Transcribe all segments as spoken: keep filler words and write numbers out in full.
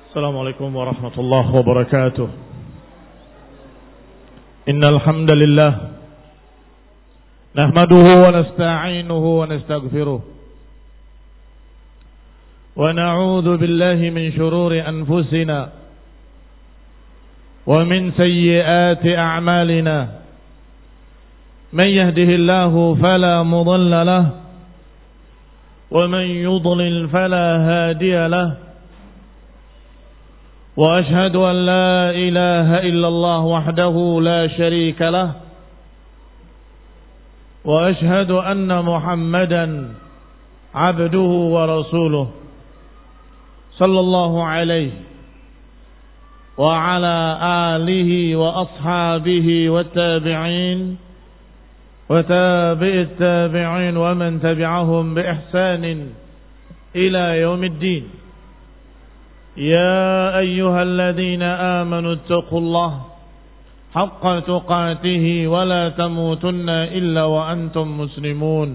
Assalamualaikum warahmatullahi wabarakatuh. Innal hamdalillah nahmaduhu wa nasta'inuhu wa nastaghfiruh wa na'udzu billahi min shururi anfusina wa min sayyiati a'malina. Man yahdihillahu fala mudilla lahu wa man yudlil fala hadiya lahu. وأشهد أن لا إله إلا الله وحده لا شريك له وأشهد أن محمدا عبده ورسوله صلى الله عليه وعلى آله وأصحابه والتابعين وتابع التابعين ومن تبعهم بإحسان إلى يوم الدين. يا أيها الذين آمنوا اتقوا الله حق تقاته ولا تموتن إلا وأنتم مسلمون.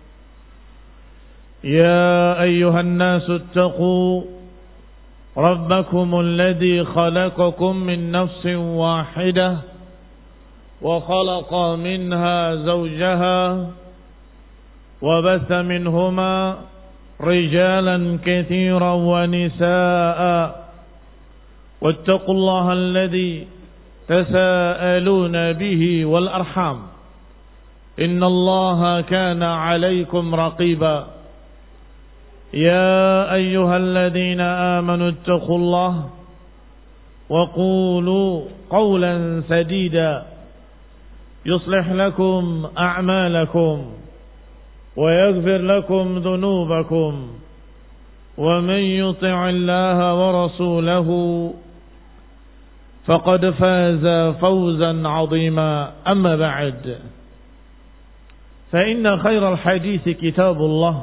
يا أيها الناس اتقوا ربكم الذي خلقكم من نفس واحدة وخلق منها زوجها وبث منهما رجالا كثيرا ونساء واتقوا الله الذي تساءلون به والأرحام إن الله كان عليكم رقيبا. يا أيها الذين آمنوا اتقوا الله وقولوا قولا سديدا يصلح لكم أعمالكم ويغفر لكم ذنوبكم ومن يطع الله ورسوله فقد فاز فوزا عظيما. أما بعد فإن خير الحديث كتاب الله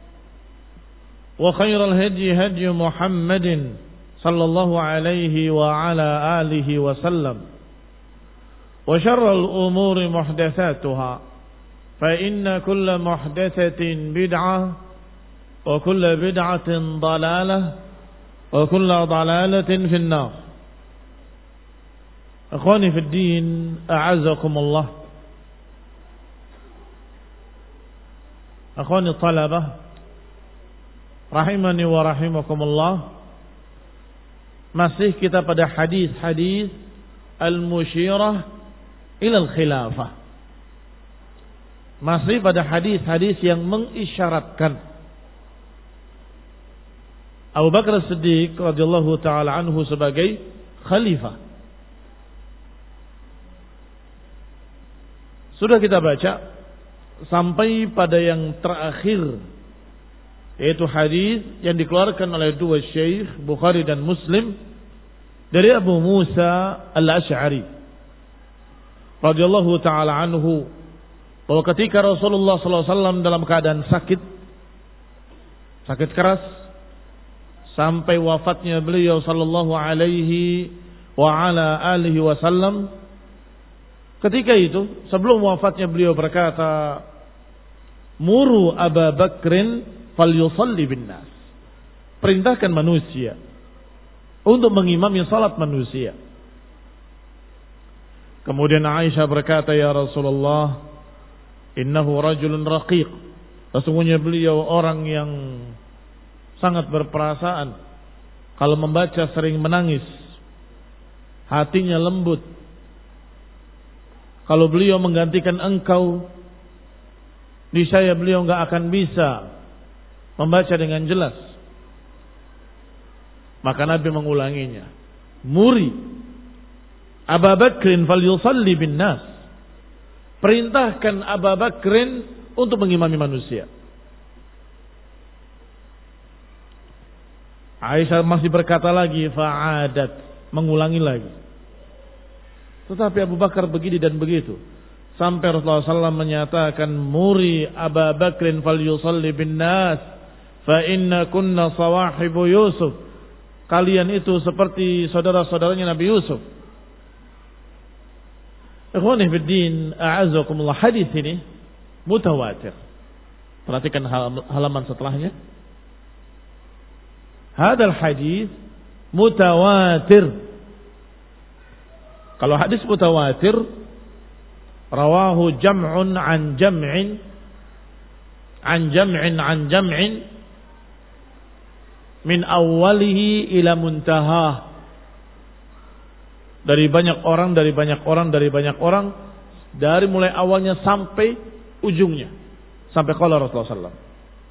وخير الهدي هدي محمد صلى الله عليه وعلى آله وسلم وشر الأمور محدثاتها فإن كل محدثة بدعة وكل بدعة ضلالة وكل ضلالة في النار. أخواني في الدين أعزكم الله. أخواني الطلبة rahimani wa rahimakumullah. Masih kita pada hadis-hadis al-musyirah ila al-khilafah. Masih pada hadis-hadis yang mengisyaratkan Abu Bakar As-Siddiq radhiyallahu taala anhu sebagai khalifah. Sudah kita baca sampai pada yang terakhir, yaitu hadis yang dikeluarkan oleh dua syekh Bukhari dan Muslim dari Abu Musa Al-Asy'ari radhiyallahu taala anhu, bahwa ketika Rasulullah sallallahu alaihi wasallam dalam keadaan sakit, sakit keras, sampai wafatnya beliau sallallahu alaihi wa ala alihi wasallam, ketika itu sebelum wafatnya beliau berkata, "Muru Abu Bakrin falyusalli bin nas." Perintahkan manusia untuk mengimami salat manusia. Kemudian Aisyah berkata, "Ya Rasulullah, innahu rajulun raqiq." Sesungguhnya beliau orang yang sangat berperasaan. Kalau membaca sering menangis. Hatinya lembut. Kalau beliau menggantikan engkau, niscaya beliau enggak akan bisa membaca dengan jelas. Maka Nabi mengulanginya. Muri Abu Bakrin falyusalli bin nas. Perintahkan Abu Bakrin untuk mengimami manusia. Aisyah masih berkata lagi, fa'adat, mengulangi lagi. Tetapi Abu Bakar begini dan begitu. Sampai Rasulullah sallallahu alaihi wasallam menyatakan, muri Abu Bakrin falyusalli bin nas, fa inna kunna sawahibu Yusuf. Kalian itu seperti saudara-saudaranya Nabi Yusuf. Ikhwani fiddin, a'azzakumullah, hadis ini mutawatir. Perhatikan halaman setelahnya. Hadal hadis mutawatir. Kalau hadis mutawatir, rawahu jam'un an jam'in an jam'in an jam'in min awwalihi ila muntahah. Dari banyak orang, dari banyak orang, dari banyak orang, dari mulai awalnya sampai ujungnya, sampai qala Rasulullah sallallahu alaihi wasallam.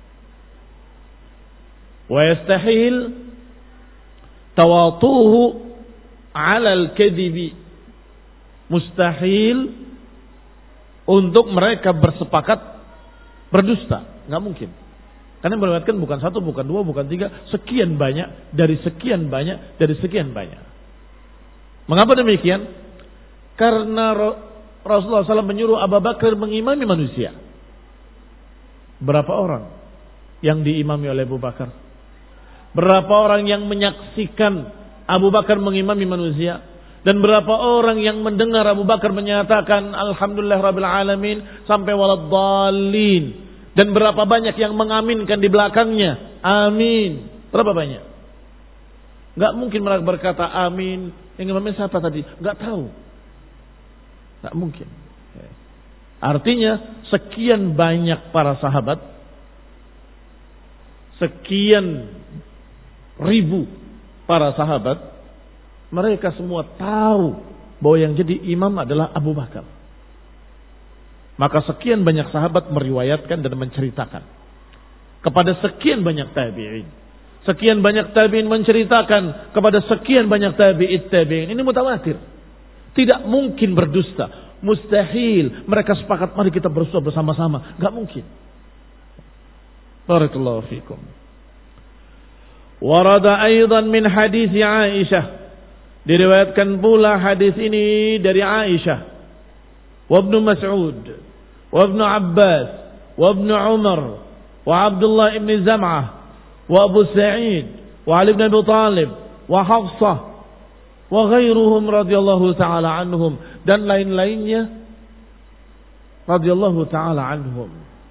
Wa yastahil tawatuhu 'ala al-kadhibi. Mustahil untuk mereka bersepakat berdusta, enggak mungkin. Karena meriwayatkan bukan satu, bukan dua, bukan tiga, sekian banyak, dari sekian banyak, dari sekian banyak. Mengapa demikian? Karena Rasulullah sallallahu alaihi wasallam menyuruh Abu Bakar mengimami manusia. Berapa orang yang diimami oleh Abu Bakar? Berapa orang yang menyaksikan Abu Bakar mengimami manusia? Dan berapa orang yang mendengar Abu Bakar menyatakan Alhamdulillah Rabbil Alamin sampai waladdallin? Dan berapa banyak yang mengaminkan di belakangnya? Amin. Berapa banyak? Gak mungkin mereka berkata amin. Yang ngimami siapa tadi? Gak tahu. Gak mungkin. Artinya sekian banyak para sahabat, sekian ribu para sahabat, mereka semua tahu bahwa yang jadi imam adalah Abu Bakar. Maka sekian banyak sahabat meriwayatkan dan menceritakan kepada sekian banyak tabi'in. Sekian banyak tabi'in menceritakan kepada sekian banyak tabi'it tabi'in. Ini mutawatir. Tidak mungkin berdusta. Mustahil mereka sepakat mari kita berdusta bersama-sama. Gak mungkin. Barakallahu fikum. Warada aidan min hadis Aisyah. Diriwayatkan pula hadis ini dari Aisyah. Wa Ibnu Mas'ud, wa Ibnu Abbas, wa Ibnu Umar, wa Abdullah ibn Zam'ah, wa Abu Sa'id, wa Ali ibn Abi Talib, wa Hafsah, wa ghairuhum radhiyallahu ta'ala anhum, dan lain-lainnya radhiyallahu ta'ala anhum.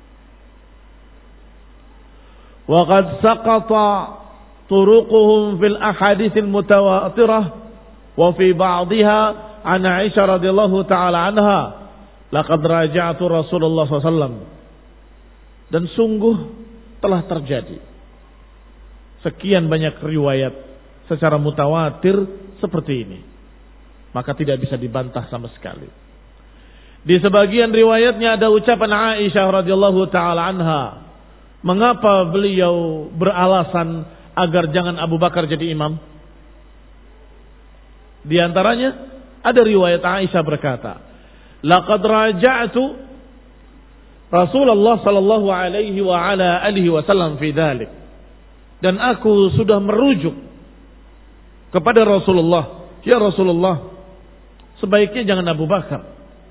Wa qad saqata turuquhum fil ahadits al-mutawatirah wa fi ba'dihha an Aisyah radhiyallahu ta'ala anha laqad raja'tu Rasulullah sallallahu alaihi wasallam. Dan sungguh telah terjadi sekian banyak riwayat secara mutawatir seperti ini, maka tidak bisa dibantah sama sekali. Di sebagian riwayatnya ada ucapan Aisyah radhiyallahu ta'ala anha, mengapa beliau beralasan agar jangan Abu Bakar jadi imam. Di antaranya ada riwayat Aisyah berkata, laqad raja'tu Rasulullah sallallahu alaihi wa ala alihi wasallam fi dzalik. Dan aku sudah merujuk kepada Rasulullah, ya Rasulullah, sebaiknya jangan Abu Bakar.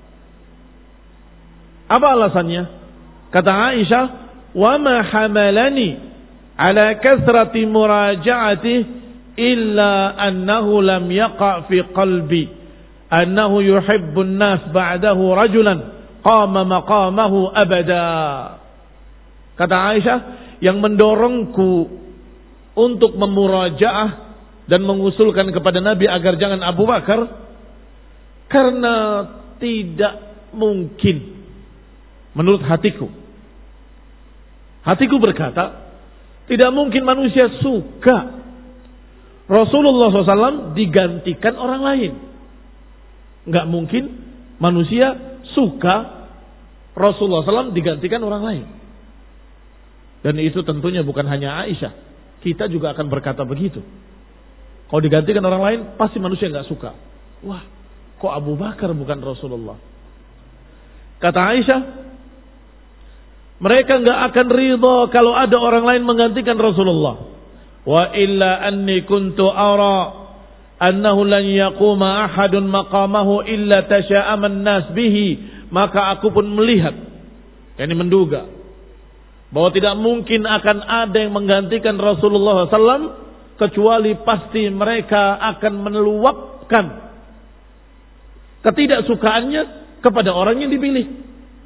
Apa alasannya? Kata Aisyah, wa ma hamalani ala kathrati muraja'ati illa annahu lam yaqa fi qalbi annahu yuhibbun nas ba'dahu rajulan qama maqamahu abada. Kata Aisyah, yang mendorongku untuk memurajaah dan mengusulkan kepada Nabi agar jangan Abu Bakar, karena tidak mungkin menurut hatiku. Hatiku berkata, tidak mungkin manusia suka Rasulullah shallallahu alaihi wasallam digantikan orang lain. Enggak mungkin manusia suka Rasulullah shallallahu alaihi wasallam digantikan orang lain. Dan itu tentunya bukan hanya Aisyah. Kita juga akan berkata begitu. Kalau digantikan orang lain, pasti manusia enggak suka. Wah, kok Abu Bakar bukan Rasulullah? Kata Aisyah, mereka enggak akan ridha kalau ada orang lain menggantikan Rasulullah. Wa illa anni kuntu ara annahu lan yaquma ahadun maqamahu illa tasha'ama an-nas bihi. Maka aku pun melihat, yakni menduga, bahwa tidak mungkin akan ada yang menggantikan Rasulullah shallallahu alaihi wasallam kecuali pasti mereka akan meluapkan ketidaksukaannya kepada orang yang dipilih.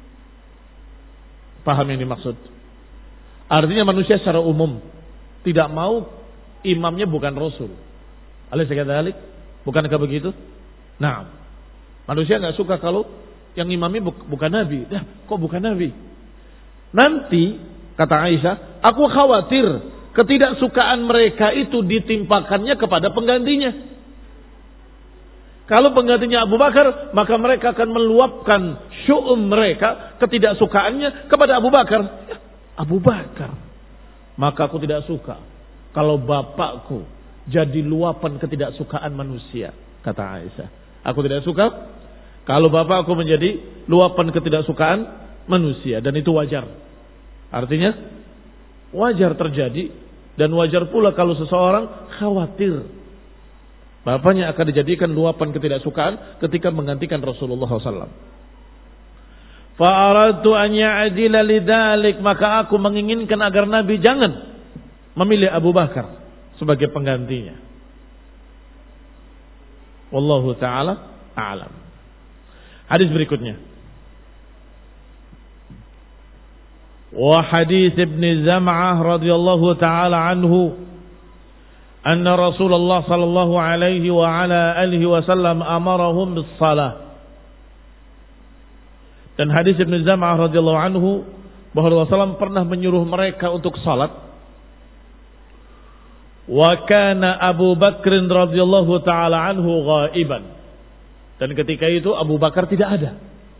Paham yang dimaksud? Artinya manusia secara umum tidak mau imamnya bukan Rasul. Alaysa kadzalik? Bukankah begitu? Nah, manusia enggak suka kalau yang imami bukan nabi. Dah, kok bukan nabi? Nanti kata Aisyah, aku khawatir ketidaksukaan mereka itu ditimpakannya kepada penggantinya. Kalau penggantinya Abu Bakar, maka mereka akan meluapkan syu'um mereka, ketidaksukaannya kepada Abu Bakar. Ya, Abu Bakar. Maka aku tidak suka kalau bapakku jadi luapan ketidaksukaan manusia, kata Aisyah. Aku tidak suka kalau bapakku menjadi luapan ketidaksukaan manusia, dan itu wajar. Artinya wajar terjadi, dan wajar pula kalau seseorang khawatir bapaknya akan dijadikan luapan ketidaksukaan ketika menggantikan Rasulullah shallallahu alaihi wasallam. Fa'aradtu an ya'dila lidzalik, maka aku menginginkan agar Nabi jangan memilih Abu Bakar sebagai penggantinya. Wallahu taala a'lam. Hadis berikutnya. Wa hadis Ibn Zam'ah radhiyallahu taala anhu anna Rasulullah sallallahu alaihi wa ala alihi wasallam amarahum bis salah. Dan hadis Ibn Zam'ah radhiyallahu anhu bahwa Rasulullah sallallahu alaihi wasallam pernah menyuruh mereka untuk salat. Wa kana Abu Bakr radhiyallahu taala anhu ghaiban. Dan ketika itu Abu Bakar tidak ada.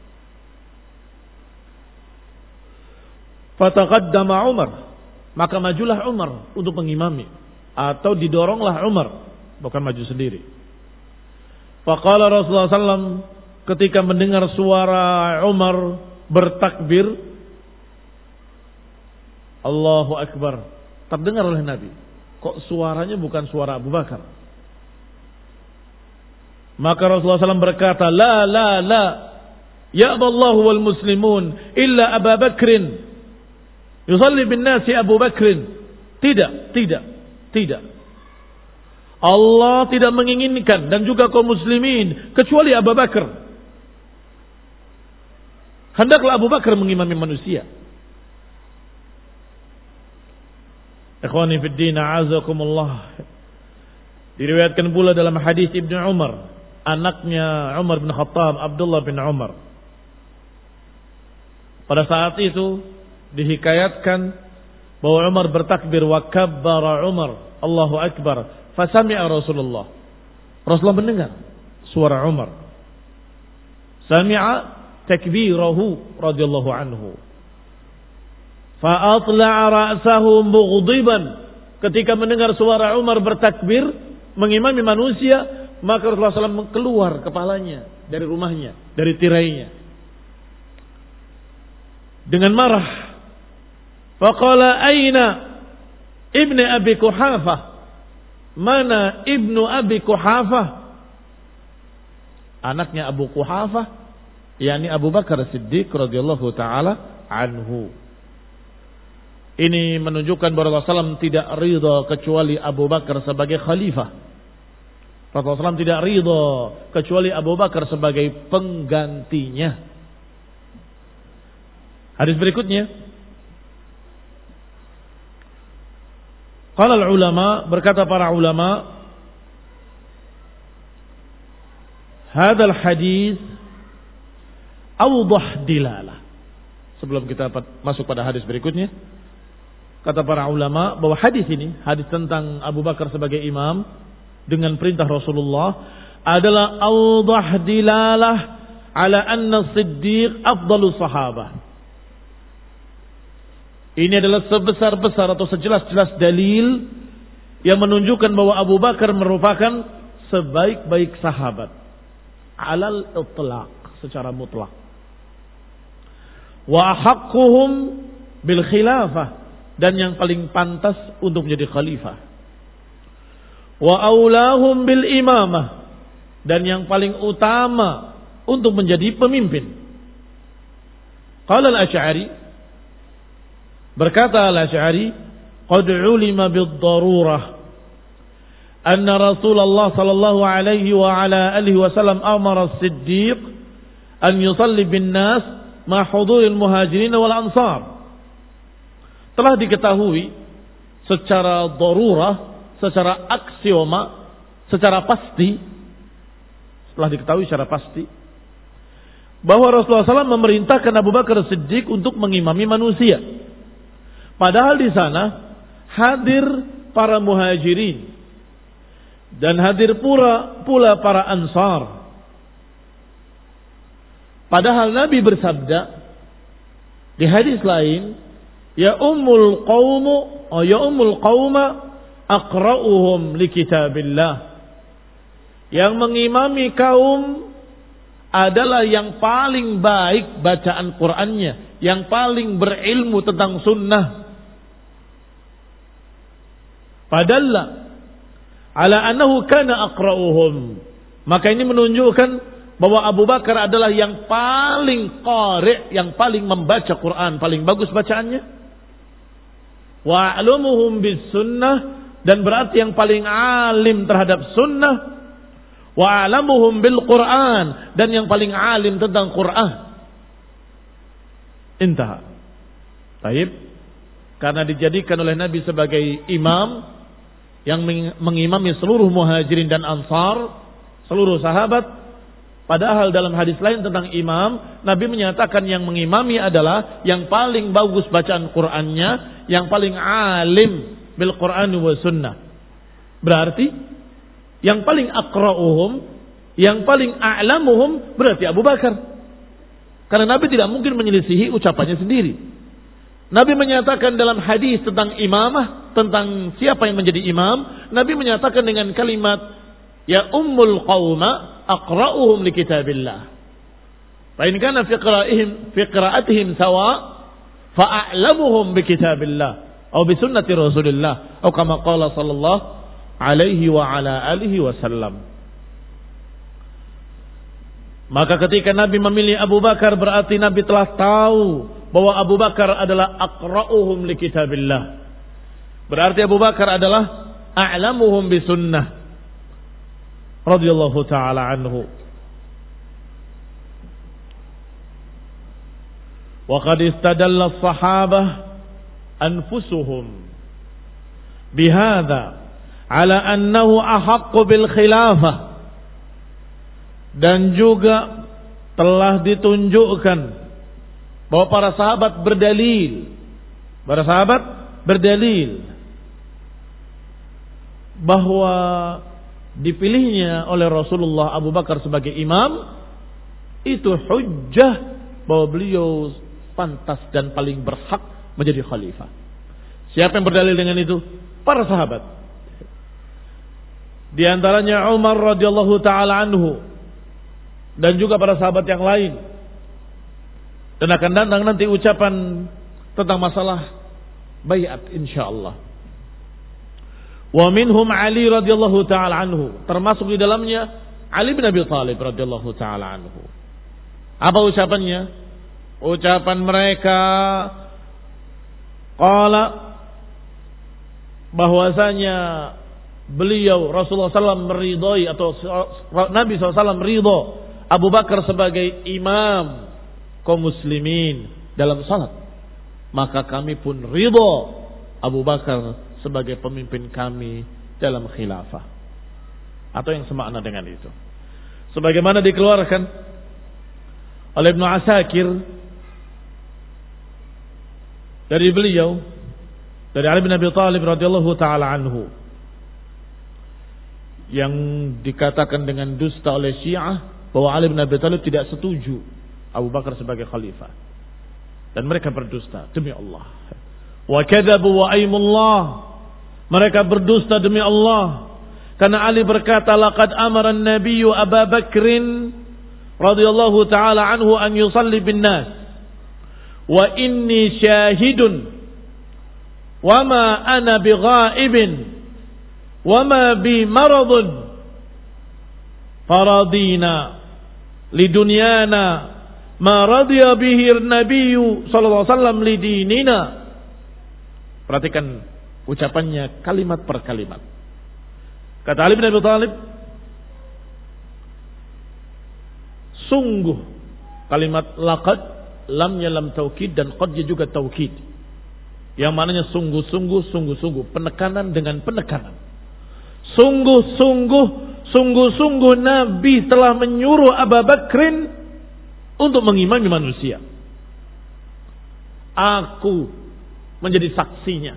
Fataqaddama Umar, maka majulah Umar untuk mengimami, atau didoronglah Umar, bukan maju sendiri. Faqala Rasulullah sallallahu alaihi wasallam ketika mendengar suara Umar bertakbir, Allahu Akbar, terdengar oleh Nabi. Kok suaranya bukan suara Abu Bakar? Maka Rasulullah sallallahu alaihi wasallam berkata, La, la, la, ya'ballahu wal muslimun illa Abu Bakrin. Yusalli bin nasi Abu Bakrin. Tidak, tidak, tidak. Allah tidak menginginkan dan juga kaum muslimin kecuali Abu Bakar. Hendaklah Abu Bakar mengimami manusia. Ikhwani fid din, a'azakumullah. Diriwayatkan pula dalam hadis Ibnu Umar, anaknya Umar bin Khattab, Abdullah bin Umar. Pada saat itu dihikayatkan bahwa Umar bertakbir wa kabbara Umar, Allahu Akbar, fasami'a Rasulullah. Rasulullah mendengar suara Umar. Sami'a takbirahu radhiyallahu anhu. Fa atla'a ra'sahu mughdiban. Ketika mendengar suara Umar bertakbir mengimami manusia, maka Rasulullah sallallahu alaihi wasallam keluar kepalanya dari rumahnya, dari tirainya, dengan marah. Faqala aina ibnu Abi Quhafah? Mana ibnu Abi Quhafah? Anaknya Abu Quhafah, yakni Abu Bakar Siddiq radhiyallahu taala anhu. Ini menunjukkan bahwa Rasulullah sallallahu alaihi wasallam tidak ridha kecuali Abu Bakar sebagai khalifah. Rasulullah sallallahu alaihi wasallam tidak ridha kecuali Abu Bakar sebagai penggantinya. Hadis berikutnya. Qala al-ulama, berkata para ulama, hadal hadis awdah dilalah. Sebelum kita masuk pada hadis berikutnya, kata para ulama bahwa hadis ini, hadis tentang Abu Bakar sebagai imam dengan perintah Rasulullah, adalah awdah dilalah ala anna Siddiq afdalus sahabah. Ini adalah sebesar-besar atau sejelas-jelas dalil yang menunjukkan bahwa Abu Bakar merupakan sebaik-baik sahabat. Alal itlaq, secara mutlak. Wa ahaqquhum bil khilafah, dan yang paling pantas untuk menjadi khalifah. Wa aulahum bil imamah, dan yang paling utama untuk menjadi pemimpin. Qala al-Asy'ari, berkata al-Asy'ari, qad ulima bid-darurah anna Rasulullah sallallahu alaihi wa ala alihi wasallam amara as-Siddiq an yusalli bin nas ma huduril muhajirin wal ansar. Telah diketahui secara darurah, secara aksioma, secara pasti, setelah diketahui secara pasti, bahwa Rasulullah shallallahu alaihi wasallam memerintahkan Abu Bakar Siddiq untuk mengimami manusia. Padahal di sana hadir para muhajirin dan hadir pula, pula para ansar. Padahal Nabi bersabda di hadis lain, ya ummul qaumu, oh ya ummul qauma aqra'uhum li kitabillah. Yang mengimami kaum adalah yang paling baik bacaan Qur'annya, yang paling berilmu tentang sunnah. Padalla ala annahu kana aqra'uhum. Maka ini menunjukkan bahwa Abu Bakar adalah yang paling qari', yang paling membaca Quran, paling bagus bacaannya. Wa a'lamuhum bis sunnah, dan berarti yang paling alim terhadap sunnah. Wa a'lamuhum bil Quran, dan yang paling alim tentang Quran. Intah. Baik. Karena dijadikan oleh Nabi sebagai imam yang mengimami seluruh muhajirin dan ansar, seluruh sahabat. Padahal dalam hadis lain tentang imam, Nabi menyatakan yang mengimami adalah yang paling bagus bacaan Qur'annya, yang paling alim bil Qur'an wa sunnah. Berarti yang paling aqra'uhum, yang paling a'lamuhum berarti Abu Bakar. Karena Nabi tidak mungkin menyelisihi ucapannya sendiri. Nabi menyatakan dalam hadis tentang imamah, tentang siapa yang menjadi imam, Nabi menyatakan dengan kalimat ya ummul qauma aqra'uhum li kitabillah. Fa in kana fi qira'ihim fi qira'atihim sawa fa a'lamuhum bi kitabillah atau bi sunnati Rasulillah atau kama qala sallallahu alaihi wa ala alihi wasallam. Maka ketika Nabi memilih Abu Bakar berarti Nabi telah tahu bahwa Abu Bakar adalah aqra'uhum li kitabillah. Berarti Abu Bakar adalah a'lamuhum bi sunnah radhiyallahu taala anhu. Wa qad istadalla as-sahabah anfusuhum bihadza ala annahu ahaqqu bil khilafah, dan juga telah ditunjukkan bahwa para sahabat berdalil, para sahabat berdalil bahwa dipilihnya oleh Rasulullah Abu Bakar sebagai imam itu hujjah bahwa beliau pantas dan paling berhak menjadi khalifah. Siapa yang berdalil dengan itu? Para sahabat. Di antaranya Umar radhiyallahu taala anhu dan juga para sahabat yang lain. Dan akan datang nanti ucapan tentang masalah baiat insyaallah. Wa minhum Ali radhiyallahu taala anhu, termasuk di dalamnya Ali bin Abi Thalib radhiyallahu taala anhu. Apa ucapannya? Ucapan mereka qala bahwasanya beliau Rasulullah sallallahu alaihi wasallam meridhai atau Nabi sallallahu alaihi wasallam ridho Abu Bakar sebagai imam kaum muslimin dalam salat, maka kami pun ridho Abu Bakar sebagai pemimpin kami dalam khilafah, atau yang semakna dengan itu. Sebagaimana dikeluarkan oleh Ibnu Asakir dari beliau, dari Ali bin Abi Thalib radhiyallahu taala anhu, yang dikatakan dengan dusta oleh Syiah bahwa Ali bin Abi Thalib tidak setuju Abu Bakar sebagai khalifah, dan mereka berdusta demi Allah. Wa kadzabu wa aymullah, mereka berdusta demi Allah. Karena Ali berkata, laqad amara an-nabiyyu Abu Bakrin radhiyallahu taala anhu an yusalli bin nas wa inni syahidun wa ma ana bighaibin wa ma bi maradun faradina lidunyana ma radiya bihi an-nabiyyu sallallahu alaihi wasallam lidinina. Perhatikan ucapannya kalimat per kalimat. Kata Ali bin Abi Thalib, sungguh kalimat laqad lamnya lam taukid dan qadnya juga taukid, yang maknanya sungguh-sungguh, sungguh-sungguh, penekanan dengan penekanan. Sungguh-sungguh, sungguh-sungguh Nabi telah menyuruh Abu Bakrin untuk mengimami manusia. Aku menjadi saksinya.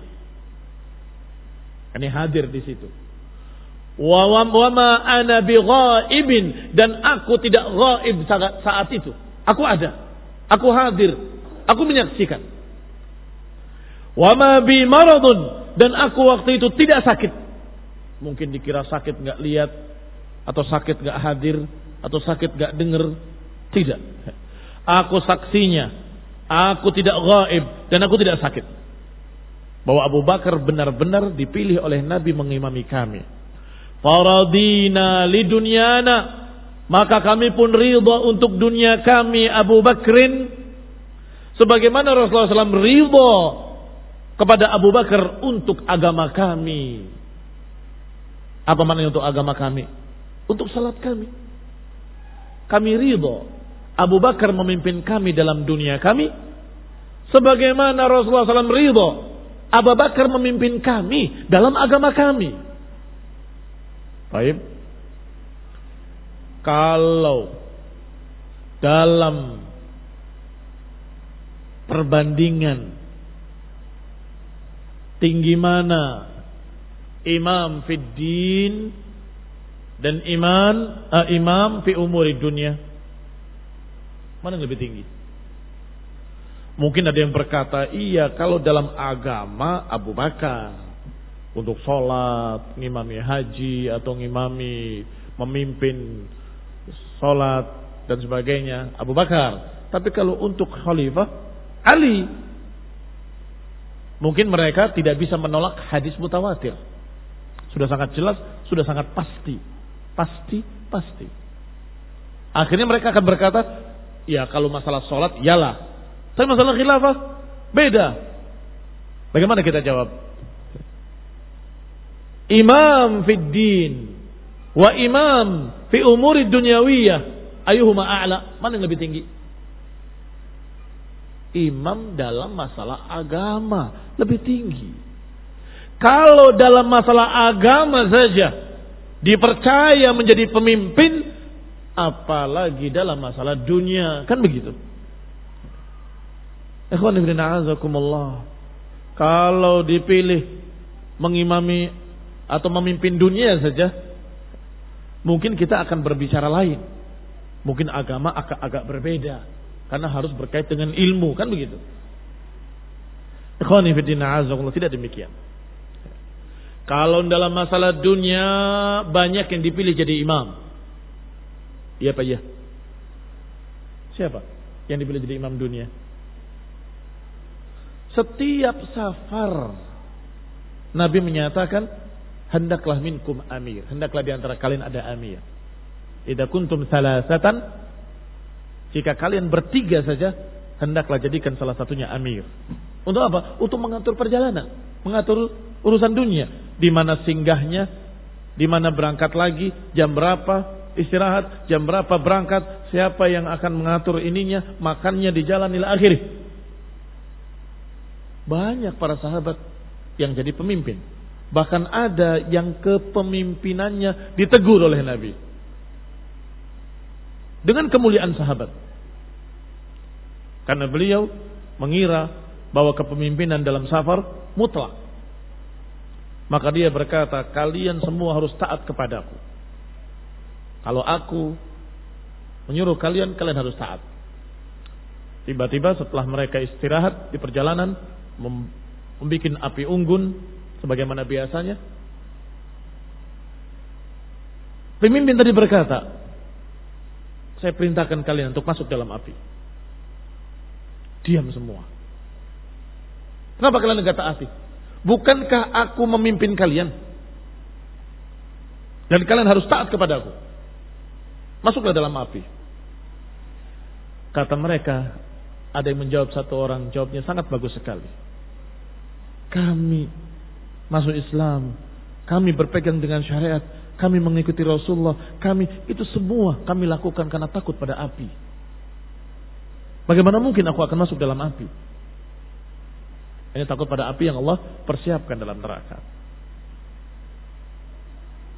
Ini hadir di situ. Wa wa ma ana bighaibin, dan aku tidak ghaib saat, saat itu. Aku ada. Aku hadir. Aku menyaksikan. Wa ma bi maradun, dan aku waktu itu tidak sakit. Mungkin dikira sakit enggak lihat, atau sakit enggak hadir, atau sakit enggak dengar. Tidak. Aku saksinya. Aku tidak ghaib dan aku tidak sakit. Bahwa Abu Bakar benar-benar dipilih oleh Nabi mengimami kami. Faradina lidunyana, maka kami pun ridha untuk dunia kami Abu Bakrin, sebagaimana Rasulullah shallallahu alaihi wasallam ridha kepada Abu Bakar untuk agama kami. Apa maknanya untuk agama kami? Untuk salat kami. Kami ridha Abu Bakar memimpin kami dalam dunia kami, sebagaimana Rasulullah shallallahu alaihi wasallam ridha Abu Bakar memimpin kami dalam agama kami. Baik. Kalau dalam perbandingan tinggi mana imam fid din dan iman uh, imam fi umuri dunia, mana yang lebih tinggi? Mungkin ada yang berkata, iya kalau dalam agama Abu Bakar untuk sholat, ngimami haji atau ngimami memimpin sholat dan sebagainya Abu Bakar. Tapi kalau untuk khalifah Ali, mungkin mereka tidak bisa menolak hadis mutawatir. Sudah sangat jelas, sudah sangat pasti, pasti, pasti. Akhirnya mereka akan berkata, ya kalau masalah sholat, yalah. Tapi masalah khilafah, beda. Bagaimana kita jawab? Imam fid din wa imam fi umuri dunyawiyah, ayuhuma a'la? Mana yang lebih tinggi? Imam dalam masalah agama lebih tinggi. Kalau dalam masalah agama saja dipercaya menjadi pemimpin, apalagi dalam masalah dunia, kan begitu? Ikhwan ibn a'azakumullah, kalau dipilih mengimami atau memimpin dunia saja, mungkin kita akan berbicara lain. Mungkin agama agak, agak berbeda, karena harus berkait dengan ilmu, kan begitu? Ikhwan ibn a'azakumullah, tidak demikian. Kalau dalam masalah dunia banyak yang dipilih jadi imam. Iya Pak ya? Siapa yang dipilih jadi imam dunia? Setiap safar Nabi menyatakan, hendaklah minkum amir, hendaklah di antara kalian ada amir. Idza kuntum salasatan, jika kalian bertiga saja, hendaklah jadikan salah satunya amir. Untuk apa? Untuk mengatur perjalanan, mengatur urusan dunia, di mana singgahnya, di mana berangkat lagi, jam berapa istirahat, jam berapa berangkat, siapa yang akan mengatur ininya, makannya di jalan ila akhirih. Banyak para sahabat yang jadi pemimpin. Bahkan ada yang kepemimpinannya ditegur oleh Nabi. Dengan kemuliaan sahabat. Karena beliau mengira bahwa kepemimpinan dalam safar mutlak. Maka dia berkata, kalian semua harus taat kepadaku. Kalau aku menyuruh kalian, kalian harus taat. Tiba-tiba setelah mereka istirahat di perjalanan, membuat api unggun sebagaimana biasanya, pemimpin tadi berkata, saya perintahkan kalian untuk masuk dalam api. Diam semua. Kenapa kalian enggak taati? Bukankah aku memimpin kalian? Dan kalian harus taat kepadaku. Masuklah dalam api. Kata mereka, ada yang menjawab, satu orang jawabnya sangat bagus sekali. Kami masuk Islam, kami berpegang dengan syariat, kami mengikuti Rasulullah, kami itu semua kami lakukan karena takut pada api. Bagaimana mungkin aku akan masuk dalam api? Ini takut pada api yang Allah persiapkan dalam neraka.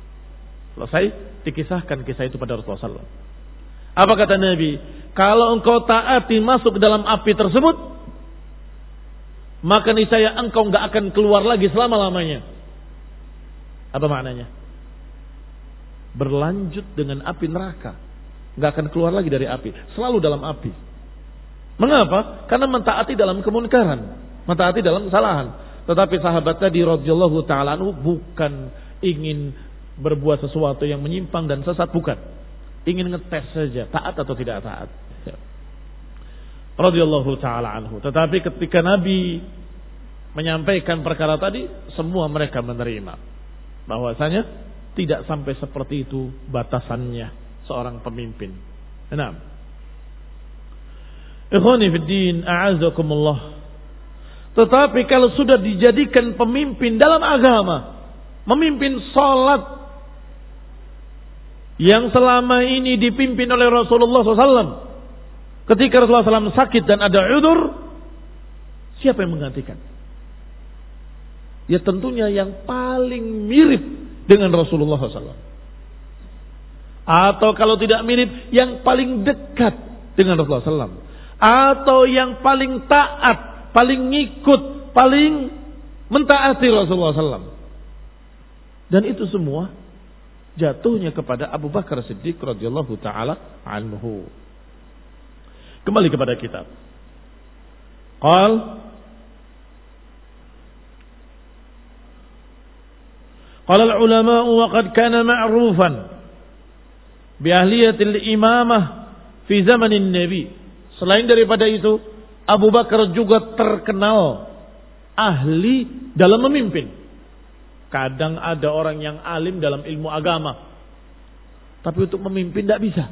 Selesai, dikisahkan kisah itu pada Rasulullah sallallahu alaihi wasallam. Apa kata Nabi? Kalau engkau taati masuk ke dalam api tersebut, maka niscaya engkau enggak akan keluar lagi selama-lamanya. Apa maknanya? Berlanjut dengan api neraka. Enggak akan keluar lagi dari api. Selalu dalam api. Mengapa? Karena mentaati dalam kemunkaran. Mentaati dalam kesalahan. Tetapi sahabat tadi radhiyallahu ta'ala anhu bukan ingin berbuat sesuatu yang menyimpang dan sesat, bukan. Ingin ngetes saja, taat atau tidak taat. Radhiyallahu ta'ala anhu. Tetapi ketika Nabi menyampaikan perkara tadi, semua mereka menerima. Bahwasanya tidak sampai seperti itu batasannya seorang pemimpin. Enam. Ikhwani fid din, a'azakumullah. Tetapi kalau sudah dijadikan pemimpin dalam agama, memimpin salat yang selama ini dipimpin oleh Rasulullah shallallahu alaihi wasallam, ketika Rasulullah shallallahu alaihi wasallam sakit dan ada udzur, siapa yang menggantikan? Ya tentunya yang paling mirip dengan Rasulullah shallallahu alaihi wasallam. Atau kalau tidak mirip, yang paling dekat dengan Rasulullah shallallahu alaihi wasallam. Atau yang paling taat, paling ngikut, paling mentaati Rasulullah shallallahu alaihi wasallam. Dan itu semua jatuhnya kepada Abu Bakar Siddiq radhiyallahu taala anhu. Kembali kepada kitab. Qal Qala al-ulama wa qad kana ma'rufan bi ahliyatil imamah fi zamanin Nabi. Selain daripada itu, Abu Bakar juga terkenal ahli dalam memimpin. Kadang ada orang yang alim dalam ilmu agama, tapi untuk memimpin tidak bisa.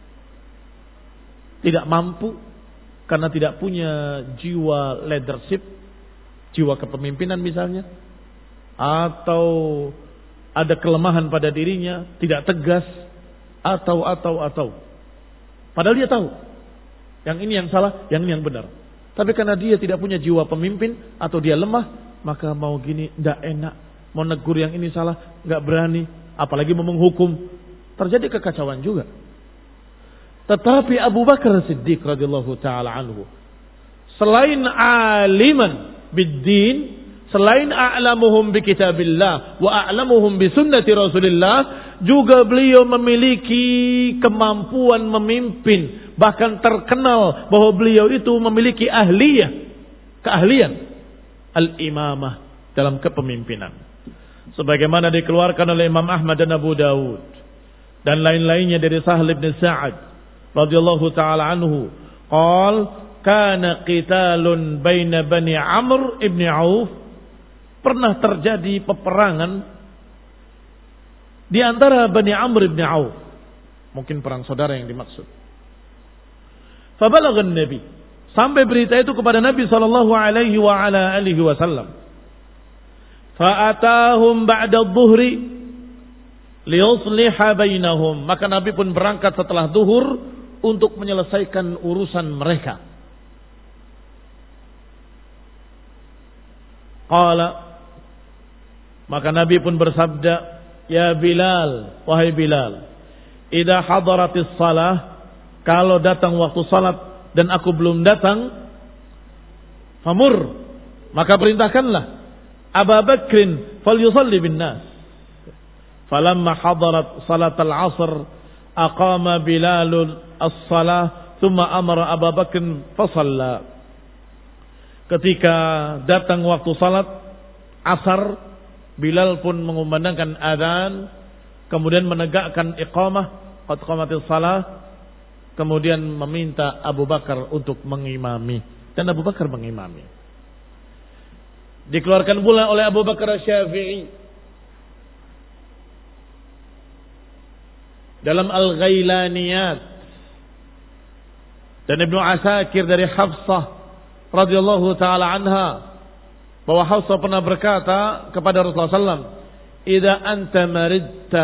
Tidak mampu karena tidak punya jiwa leadership, jiwa kepemimpinan misalnya. Atau ada kelemahan pada dirinya, tidak tegas. Atau, atau, atau. Padahal dia tahu. Yang ini yang salah, yang ini yang benar. Tapi karena dia tidak punya jiwa pemimpin, atau dia lemah, maka mau gini, tidak enak. Mau negur yang ini salah, nggak berani, apalagi mau menghukum, terjadi kekacauan juga. Tetapi Abu Bakar Siddiq radhiyallahu taala anhu, selain aliman bid-din, selain a'lamuhum bi kitabillah wa a'lamuhum bi sunnati Rasulillah, juga beliau memiliki kemampuan memimpin, bahkan terkenal bahwa beliau itu memiliki ahliyah, keahlian al-imamah dalam kepemimpinan. Sebagaimana dikeluarkan oleh Imam Ahmad dan Abu Dawud dan lain-lainnya dari Sahal bin Sa'ad radhiyallahu taala anhu, qal kana qitalun baina Bani Amr ibn Auf, pernah terjadi peperangan di antara Bani Amr ibn Auf, mungkin perang saudara yang dimaksud. Fabalaghan Nabi, sampai berita itu kepada Nabi sallallahu alaihi wa ala alihi wasallam. Fa'atahum ba'da adh-dhuhri liyusliha bainahum, maka Nabi pun berangkat setelah zuhur untuk menyelesaikan urusan mereka. Qala, maka Nabi pun bersabda, ya Bilal, wahai Bilal, idza hadaratis salah, kalau datang waktu salat dan aku belum datang, famur, maka perintahkanlah Abu Bakrin falyusalli bin nas. Falamma hadarat salat al-'asr aqama Bilal as-salah thumma amara Abu Bakrin fasalla. Ketika datang waktu salat asar, Bilal pun mengumandangkan adzan, kemudian menegakkan iqamah, qad qamatis salah, kemudian meminta Abu Bakar untuk mengimami, dan Abu Bakar mengimami. Dikeluarkan pula oleh Abu Bakar Syafi'i dalam Al-Ghailaniyat dan Ibnu Asakir dari Hafsah radhiyallahu taala anha, bahwa Hafsah pernah berkata kepada Rasulullah sallallahu alaihi wasallam, "Idza anta maridta,"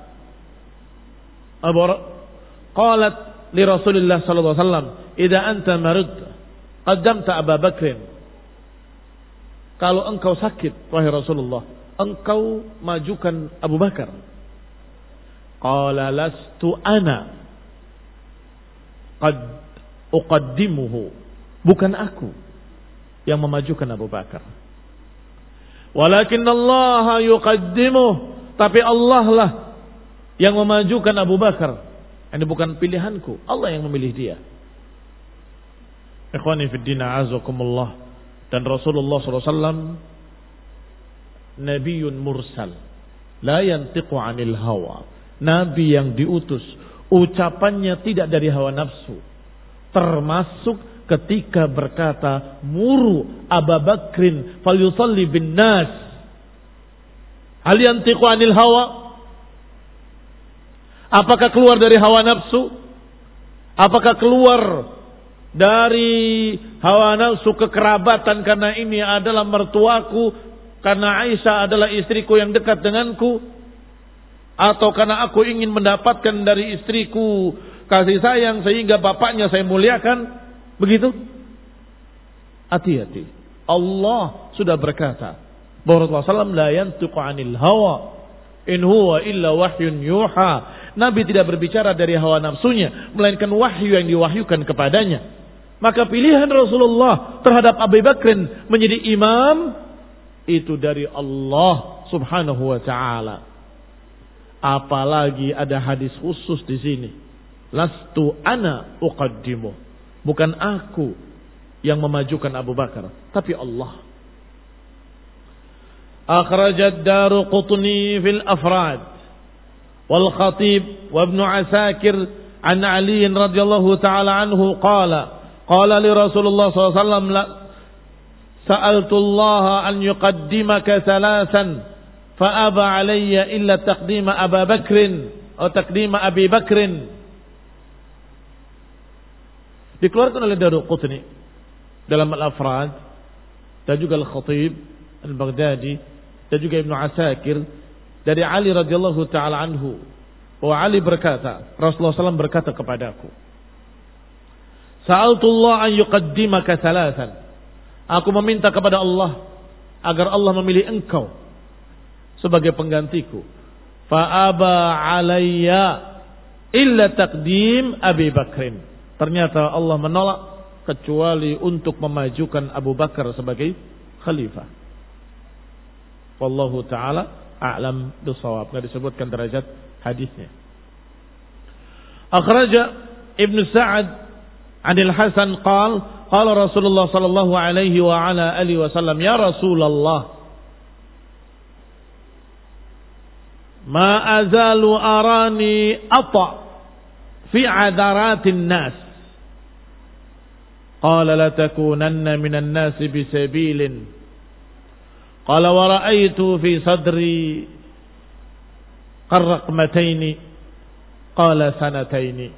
qalat li Rasulillah sallallahu alaihi wasallam, "Idza anta maridta qaddamta Abu Bakrin." Kalau engkau sakit, wahai Rasulullah, engkau majukan Abu Bakar. Qala lastu ana qad uqaddimuhu. Bukan aku yang memajukan Abu Bakar. Walakin Allah yuqaddimuh. Tapi Allah lah yang memajukan Abu Bakar. Ini bukan pilihanku. Allah yang memilih dia. Ikhwani fi din a'azakumullah. Dan Rasulullah sallallahu alaihi wasallam Nabiun mursal. La yantiqu anil hawa. Nabi yang diutus. Ucapannya tidak dari hawa nafsu. Termasuk ketika berkata, muru Abu Bakrin falyusalli bin nas. Hal yantiqu anil hawa? Apakah keluar dari hawa nafsu? Apakah keluar dari hawa nafsu kekerabatan karena ini adalah mertuaku, karena Aisyah adalah istriku yang dekat denganku, atau karena aku ingin mendapatkan dari istriku kasih sayang sehingga bapaknya saya muliakan? Begitu? Hati-hati. Allah sudah berkata bahwa Rasulullah sallallahu alaihi wasallam la yantiqu anil hawa in huwa illa wahyun yuha. Nabi tidak berbicara dari hawa nafsunya, melainkan wahyu yang diwahyukan kepadanya. Maka pilihan Rasulullah terhadap Abu Bakrin menjadi imam itu dari Allah Subhanahu wa taala. Apalagi ada hadis khusus di sini. Lastu ana uqaddimu. Bukan aku yang memajukan Abu Bakar, tapi Allah. Akhrajat Daruqutni fil Afrad wal Khatib wa Ibnu Asakir an Ali radhiyallahu taala anhu qala qala li Rasulullah sallallahu alaihi wasallam la sa'altu Allah an yuqaddimaka thalathan fa aba alayya illa taqdima Abu Bakrin atau taqdima Abi Bakrin. Dikeluarkan oleh Daruqutni dalam Al-Afrad dan juga Al-Khatib Al-Baghdadi dan juga Ibnu Asakir dari Ali radhiyallahu taala anhu. bahwa Ali berkata, Rasulullah sallallahu alaihi wasallam berkata kepadaku, Sa'altullah an yuqaddimaka thalathan. Aku meminta kepada Allah agar Allah memilih engkau sebagai penggantiku. Fa'aba alayya illa taqdim Abi Bakrin. Ternyata Allah menolak kecuali untuk memajukan Abu Bakar sebagai khalifah. Wallahu ta'ala a'lam bisawab. Tidak disebutkan derajat hadisnya. Akhraja Ibn Sa'ad Anil Hasan qal qala Rasulullah sallallahu alaihi wa ala alihi wasallam, ya Rasulullah, ma azalu arani ata fi adaratin nas. Qala la takunanna minan nas bisabilin. Qala wa ra'aytu fi sadri qarraqmataini. Qala sanataini.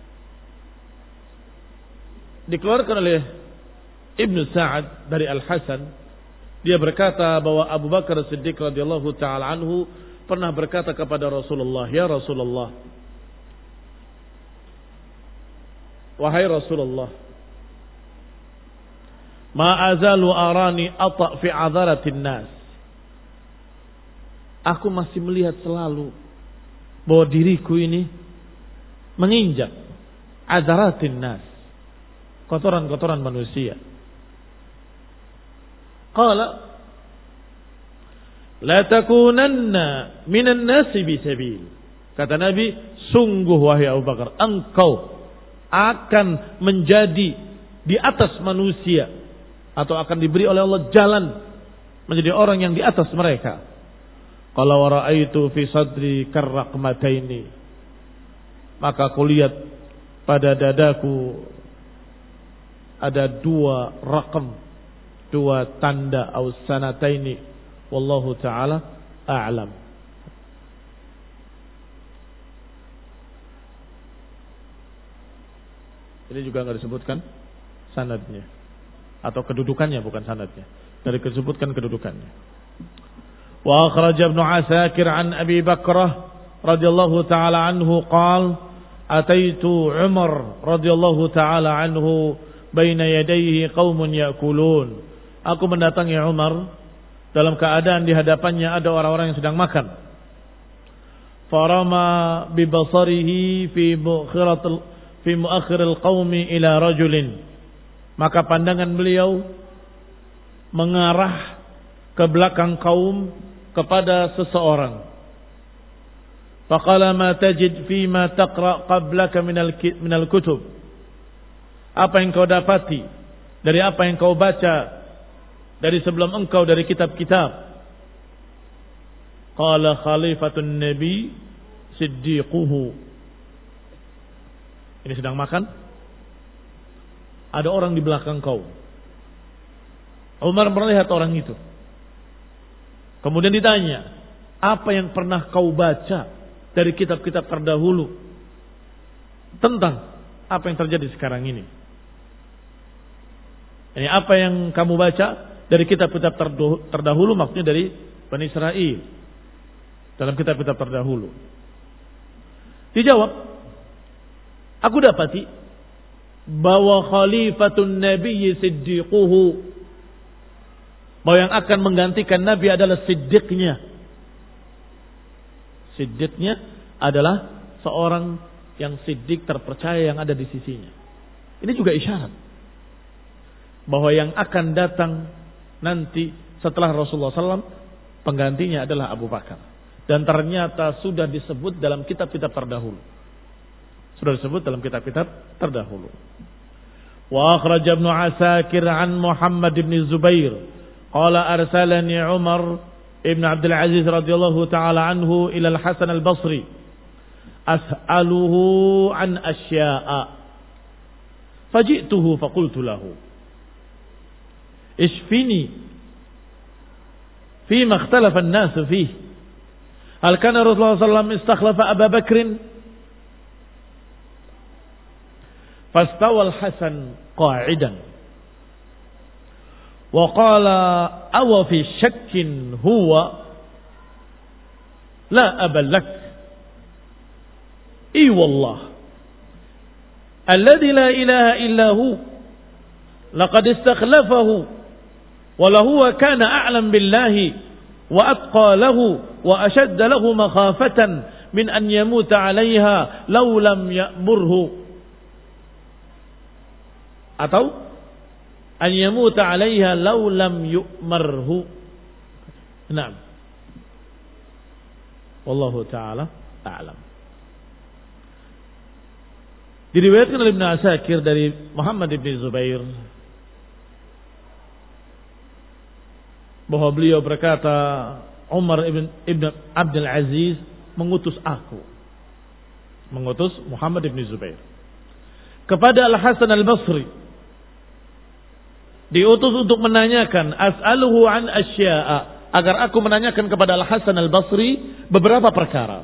Dikeluarkan oleh Ibn Sa'ad dari Al-Hasan, dia berkata bahwa Abu Bakar Siddiq radhiyallahu taala anhu pernah berkata kepada Rasulullah, ya Rasulullah, wahai Rasulullah, ma azalu arani ata fi adharatin nas. Aku masih melihat selalu bahwa diriku ini menginjak adharatin nas, kotoran-kotoran manusia. Qala la takunanna minan nasi bisabil. Kata Nabi, sungguh wahai Abu Bakar, engkau akan menjadi di atas manusia, atau akan diberi oleh Allah jalan menjadi orang yang di atas mereka. Qala wa ra'aitu fi sadri karraqmataini. Maka aku lihat pada dadaku ada dua rakam, dua tanda au sanataini. Wallahu ta'ala a'lam. Ini juga enggak disebutkan sanadnya atau kedudukannya, bukan sanadnya. Dari disebutkan kedudukannya. Wa akhraja Ibnu Asakir an Abi Bakrah radhiyallahu ta'ala anhu qala ataitu Umar radhiyallahu ta'ala anhu baina yadayhi qaumun ya'kulun. Aku mendatangi Umar dalam keadaan di hadapannya ada orang-orang yang sedang makan. farama bi basarihi fi muakhiratil fi muakhiril qaumi ila rajulin. Maka pandangan beliau mengarah ke belakang kaum kepada seseorang. Faqala ma tajid fi ma taqra qablaka minal minal kutub. Apa yang kau dapati dari apa yang kau baca dari sebelum engkau dari kitab-kitab. Qala khalifatun nabi siddiquhu. Ini sedang makan. Ada orang di belakang kau. Umar melihat orang itu. Kemudian ditanya, apa yang pernah kau baca dari kitab-kitab terdahulu tentang apa yang terjadi sekarang ini? Ini apa yang kamu baca dari kitab-kitab terdahulu, maksudnya dari Bani Israel, dalam kitab-kitab terdahulu. Dijawab, aku dapati bahwa khalifatun nabiyyi siddiquhu, bahwa yang akan menggantikan Nabi adalah siddiqnya. Siddiqnya adalah seorang yang siddiq, terpercaya, yang ada di sisinya. Ini juga isyarat bahwa yang akan datang nanti setelah Rasulullah shallallahu alaihi wasallam penggantinya adalah Abu Bakar. Dan ternyata sudah disebut dalam kitab-kitab terdahulu. Sudah disebut dalam kitab-kitab terdahulu. Wa akhraj Ibnu Asakir an Muhammad bin Zubair qala arsalani Umar ibn Abdul Aziz radhiyallahu taala anhu ila al-Hasan al-Basri as'aluhu an asya'a faji'tuhu faqultu lahu ishfini fima ikhtalafa an-nas fihi hal kana Rasulullah sallallahu alaihi wasallam istakhlafa Abu Bakr fastawa al-Hasan qa'idan wa qala aw fi shakkin huwa la abalak i wallah alladhi la ilaha illa hu laqad istakhlafahu wa lahu kana a'lam billahi wa atqa lahu wa ashadda lahu makhafatan min an yamuta 'alayha law lam ya'murhu atau an yamuta 'alayha law lam yu'marhu. Naam. Wallahu taala a'lam. Diriwayatkan oleh Ibnu Asakir dari Muhammad bin Zubair bahwa beliau berkata, Umar ibn, ibn Abdul Aziz mengutus aku, mengutus Muhammad bin Zubair kepada Al-Hasan Al-Basri, diutus untuk menanyakan as'aluhu an asya'a, agar aku menanyakan kepada Al-Hasan Al-Basri beberapa perkara.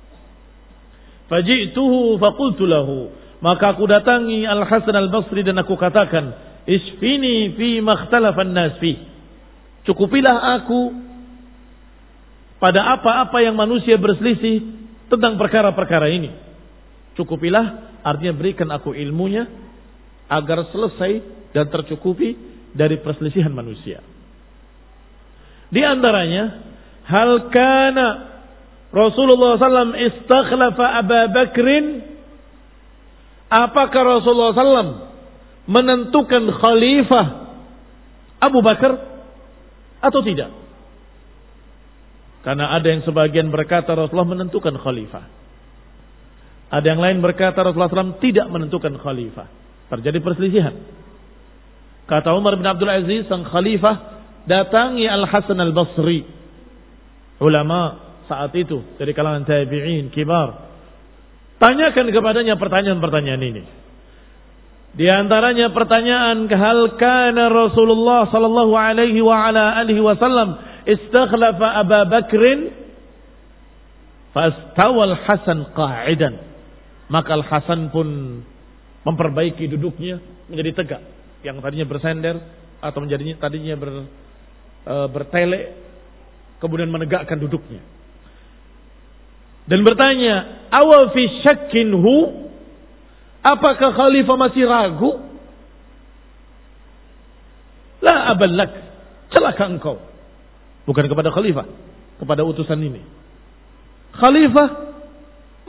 Faji'tuhu faqultu lahu, maka aku datangi Al-Hasan Al-Basri dan aku katakan, isfini fi makhtalafa an-nas fi, cukupilah aku pada apa-apa yang manusia berselisih tentang perkara-perkara ini. Cukupilah artinya berikan aku ilmunya agar selesai dan tercukupi dari perselisihan manusia. Di antaranya, hal kana Rasulullah sallallahu alaihi wasallam istakhlafa Abu Bakrin, apakah Rasulullah sallallahu alaihi wasallam menentukan khalifah Abu Bakar atau tidak? Karena ada yang sebagian berkata Rasulullah menentukan khalifah, ada yang lain berkata Rasulullah sallallahu alaihi wasallam tidak menentukan khalifah. Terjadi perselisihan. Kata Umar bin Abdul Aziz, sang khalifah, datangi Al-Hasan Al-Basri, ulama saat itu dari kalangan tabi'in kibar, tanyakan kepadanya pertanyaan-pertanyaan ini. Di antaranya pertanyaan, hal kana Rasulullah sallallahu alaihi wa ala alihi wasallam istakhlafa Abu Bakrin fastawa Al-Hasan qa'idan, maka Al-Hasan pun memperbaiki duduknya menjadi tegak, yang tadinya bersender atau menjadinya tadinya ber, e, bertele, kemudian menegakkan duduknya dan bertanya, awa fi syakkin hu, apakah khalifah masih ragu? La aballak, celaka engkau. Bukan kepada khalifah, kepada utusan ini. Khalifah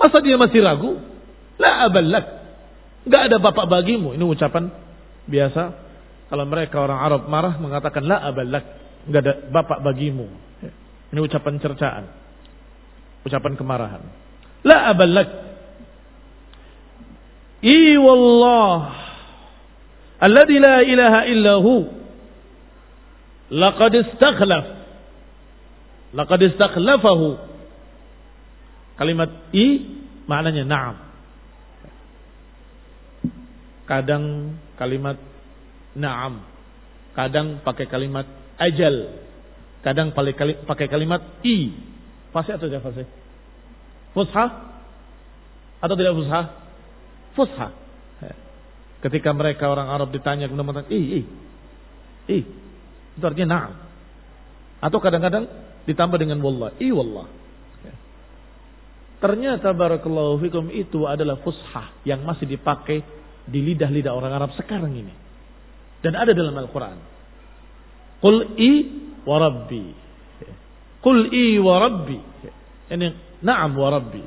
Asal dia masih ragu, la aballak, enggak ada bapak bagimu. Ini ucapan biasa kalau mereka orang Arab marah mengatakan la aballak, enggak ada bapak bagimu. Ini ucapan cercaan, ucapan kemarahan. La aballak, i wallah alladzi la ilaha illahu laqad istakhlaf laqad istakhlafahu. Kalimat i maknanya na'am. Kadang kalimat na'am, kadang pakai kalimat ajal, kadang pakai kalimat i. Fasih atau tidak fasih? Fushah atau tidak fushah? Fushah. Ketika mereka orang Arab ditanya kemudian i i i, itu artinya na'am. Atau kadang-kadang ditambah dengan wallah, i wallah. Ternyata barakallahu fikum itu adalah fushah yang masih dipakai di lidah-lidah orang Arab sekarang ini. Dan ada dalam Al-Quran. Qul i wa rabbi. Qul i wa rabbi. Ini na'am wa rabbi.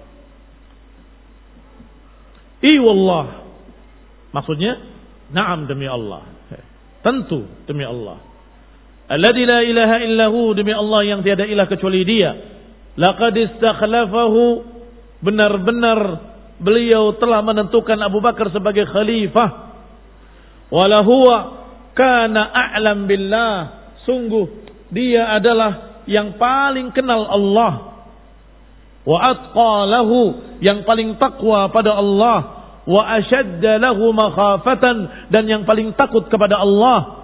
I wallah. Maksudnya na'am demi Allah. Tentu demi Allah. Alladzi la ilaha illahu, demi Allah yang tiada ilah kecuali Dia. Laqad istakhlafahu, benar-benar beliau telah menentukan Abu Bakar sebagai khalifah. Wala huwa kana a'lam billah, sungguh dia adalah yang paling kenal Allah. Wa atqalahu, yang paling takwa pada Allah. Wa ashadda lahu makhafatan, dan yang paling takut kepada Allah.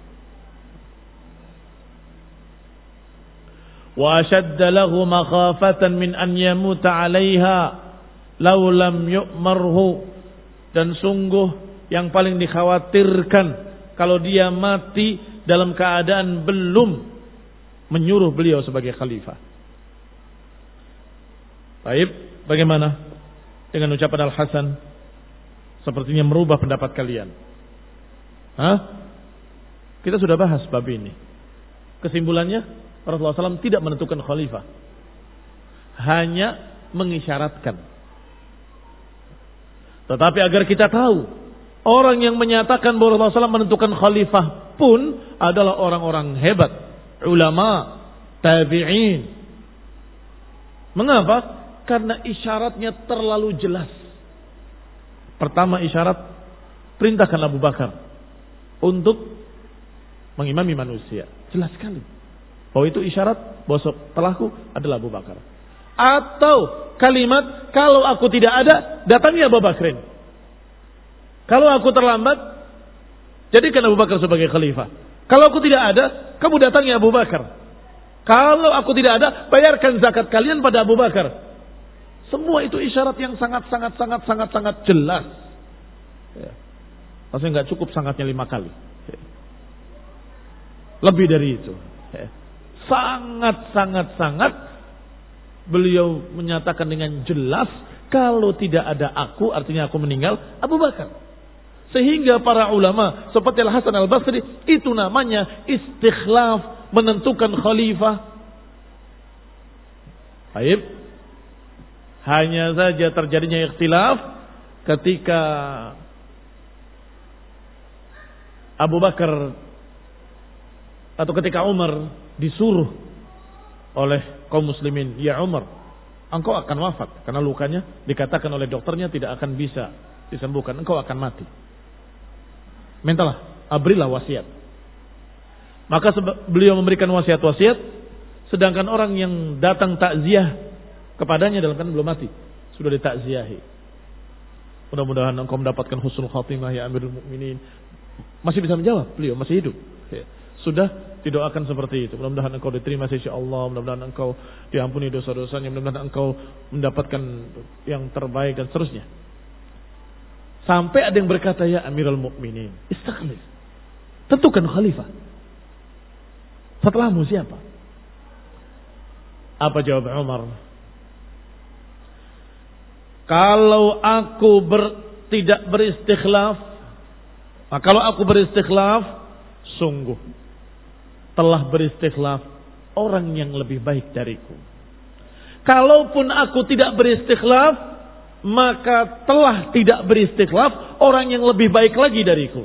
Wa ashadda lahu makhafatan min an yamuta 'alaiha law lam yu'marhu, dan sungguh yang paling dikhawatirkan kalau dia mati dalam keadaan belum menyuruh beliau sebagai khalifah. Baik, bagaimana dengan ucapan Al-Hasan? Sepertinya merubah pendapat kalian. Hah? Kita sudah bahas bab ini. Kesimpulannya, Rasulullah shallallahu alaihi wasallam tidak menentukan khalifah, hanya mengisyaratkan. Tetapi agar kita tahu, orang yang menyatakan bahwa Rasulullah shallallahu alaihi wasallam menentukan khalifah pun adalah orang-orang hebat, ulama, tabi'in. Mengapa? Karena isyaratnya terlalu jelas. Pertama isyarat, perintahkan Abu Bakar untuk mengimami manusia. Jelas sekali bahwa itu isyarat bahwa setelahku adalah Abu Bakar. Atau kalimat, kalau aku tidak ada, datangi Abu Bakrin. Kalau aku terlambat, jadikan Abu Bakar sebagai khalifah. Kalau aku tidak ada, kamu datangi Abu Bakar. Kalau aku tidak ada, bayarkan zakat kalian pada Abu Bakar. Semua itu isyarat yang sangat-sangat sangat sangat sangat jelas. Ya. Maksudnya nggak cukup sangatnya lima kali. Ya. Lebih dari itu. Ya. Sangat-sangat-sangat beliau menyatakan dengan jelas, kalau tidak ada aku, artinya aku meninggal, Abu Bakar. Sehingga para ulama seperti Al-Hasan Al-Basri, itu namanya istikhlaf, menentukan khalifah. Baik. Hanya saja terjadinya ikhtilaf ketika Abu Bakar atau ketika Umar disuruh oleh kaum muslimin, ya Umar, engkau akan wafat karena lukanya dikatakan oleh dokternya tidak akan bisa disembuhkan, engkau akan mati. Mintalah, berilah wasiat. Maka beliau memberikan wasiat-wasiat, sedangkan orang yang datang takziah kepadanya dalam keadaan belum mati, sudah ditakziahi. Mudah-mudahan engkau mendapatkan husnul khatimah ya Amirul Mukminin. Masih bisa menjawab, beliau masih hidup. Ya. Sudah didoakan seperti itu. Mudah-mudahan engkau diterima sisi Allah, mudah-mudahan engkau diampuni dosa-dosanya, mudah-mudahan engkau mendapatkan yang terbaik dan seterusnya. Sampai ada yang berkata, ya Amirul Mukminin, istakhlif, tentukan khalifah. Setelahmu siapa? Apa jawab Umar? Kalau aku ber, tidak beristikhlaf, nah kalau aku beristikhlaf, sungguh telah beristikhlaf orang yang lebih baik dariku. Kalaupun aku tidak beristikhlaf, maka telah tidak beristikhlaf orang yang lebih baik lagi dariku.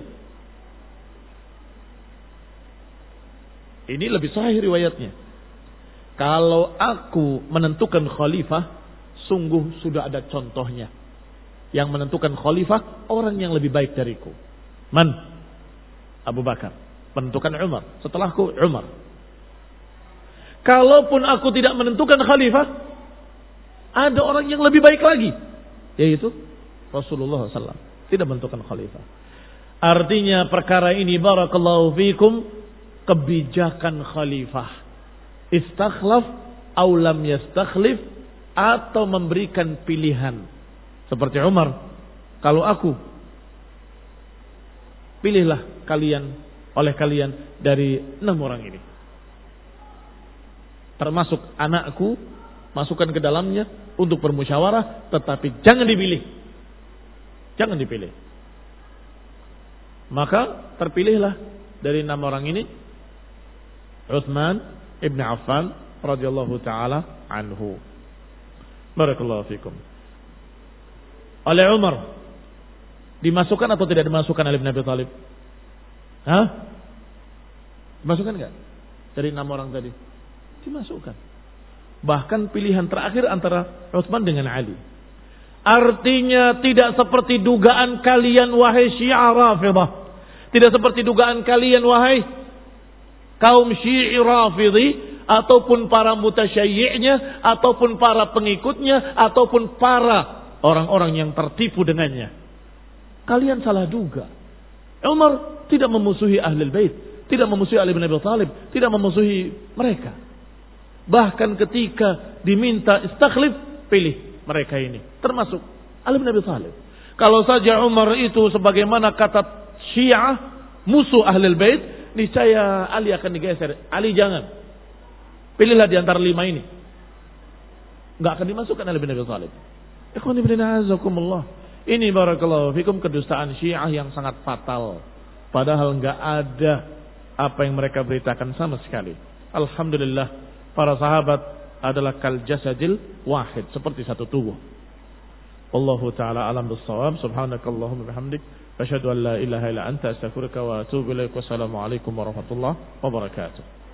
Ini lebih sahih riwayatnya. Kalau aku menentukan khalifah, sungguh sudah ada contohnya. Yang menentukan khalifah orang yang lebih baik dariku. Man? Abu Bakar. Menentukan Umar. Setelahku Umar. Kalaupun aku tidak menentukan khalifah, ada orang yang lebih baik lagi, yaitu Rasulullah sallallahu alaihi wasallam. Tidak menentukan khalifah. Artinya perkara ini barakallahu fikum, kebijakan khalifah. Istakhlaf aw lam yastakhlif, atau memberikan pilihan. Seperti Umar, kalau aku, pilihlah kalian oleh kalian dari enam orang ini. Termasuk anakku, masukkan ke dalamnya untuk bermusyawarah, tetapi jangan dipilih. Jangan dipilih. Maka terpilihlah dari enam orang ini Utsman ibn Affan radhiyallahu taala anhu. Barakallahu fikum. Oleh Umar dimasukkan atau tidak dimasukkan Ali bin Abi Thalib? Hah? Dimasukkan enggak? Dari enam orang tadi? Dimasukkan. Bahkan pilihan terakhir antara Utsman dengan Ali. Artinya tidak seperti dugaan kalian wahai Syiah Rafidhah. Tidak seperti dugaan kalian wahai kaum Syi'i Rafidhi, ataupun para mutasyayyi'nya, ataupun para pengikutnya, ataupun para orang-orang yang tertipu dengannya. Kalian salah duga. Umar tidak memusuhi Ahlul Bait, tidak memusuhi Ali bin Abi Thalib, tidak memusuhi mereka. Bahkan ketika diminta istakhlif, pilih mereka ini, termasuk Ali bin Abi Thalib. Kalau saja Umar itu sebagaimana kata Syiah, musuh Ahlul Bait, niscaya Ali akan digeser. Ali jangan. Pilihlah di antara lima ini. Enggak akan dimasukkan Ali bin Abi Thalib. Ikhwani fillah azakumullah. Ini barakallahu fikum kedustaan Syiah yang sangat fatal. Padahal enggak ada apa yang mereka beritakan sama sekali. Alhamdulillah, para sahabat adalah kal jasadil wahid, seperti satu tubuh. Wallahu taala alam bis-shawab. Subhanakallahumma bihamdik, asyhadu an la ilaha illa anta, astaghfiruka wa atubu ilaik. Wassalamu alaikum warahmatullahi wabarakatuh.